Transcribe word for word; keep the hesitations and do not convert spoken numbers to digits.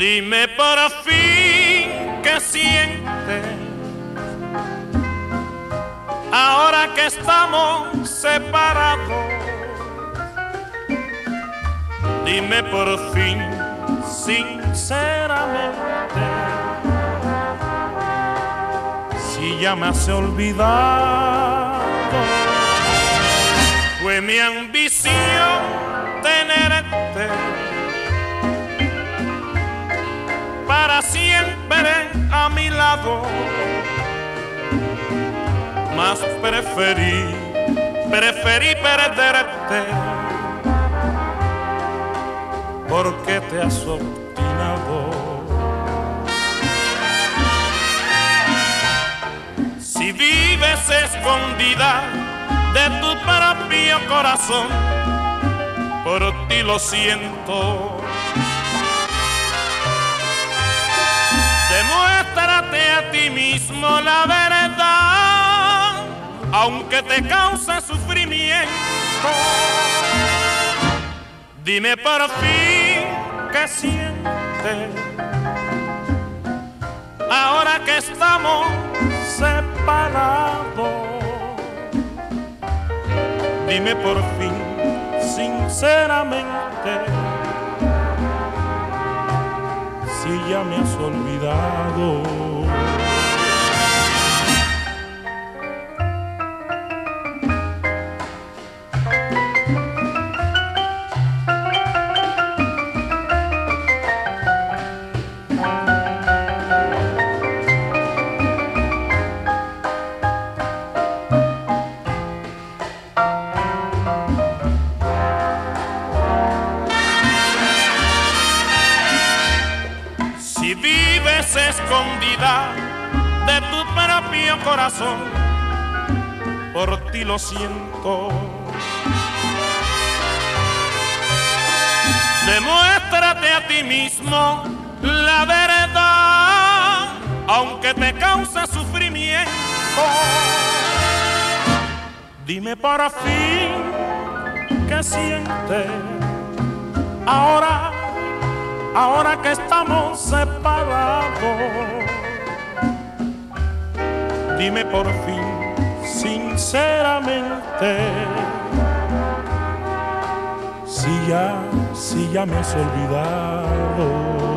Dime por fin qué sientes ahora que estamos separados. Dime por fin sinceramente si ya me has olvidado. Fue mi ambición tenerte para siempre a mi lado, mas preferí, preferí perderte porque te has obstinado. Si vives escondida de tu propio corazón, por ti lo siento. Demuéstrate a ti mismo la verdad, aunque te cause sufrimiento. Dime por fin qué sientes ahora que estamos separados. Dime por fin sinceramente si ya me has olvidado. Si vives escondida de tu propio corazón, por ti lo siento. Demuéstrate a ti mismo la verdad, aunque te cause sufrimiento. Dime por fin qué sientes ahora, ahora que estamos separados. Dime por fin sinceramente si ya, si ya me has olvidado.